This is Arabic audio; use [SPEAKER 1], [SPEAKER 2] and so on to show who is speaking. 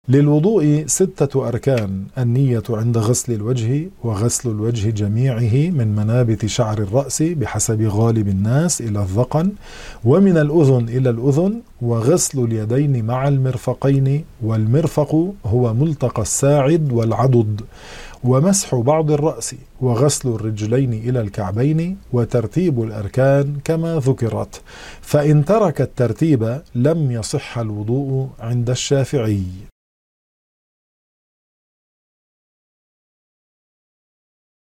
[SPEAKER 1] للوضوء 6 أركان: النية عند غسل الوجه، وغسل الوجه جميعه من منابت شعر الرأس بحسب غالب الناس إلى الذقن، ومن الأذن إلى الأذن، وغسل اليدين مع المرفقين، والمرفق هو ملتقى الساعد والعضد، ومسح بعض الرأس، وغسل الرجلين إلى الكعبين، وترتيب الأركان كما ذكرت. فإن ترك الترتيب لم يصح الوضوء عند الشافعي.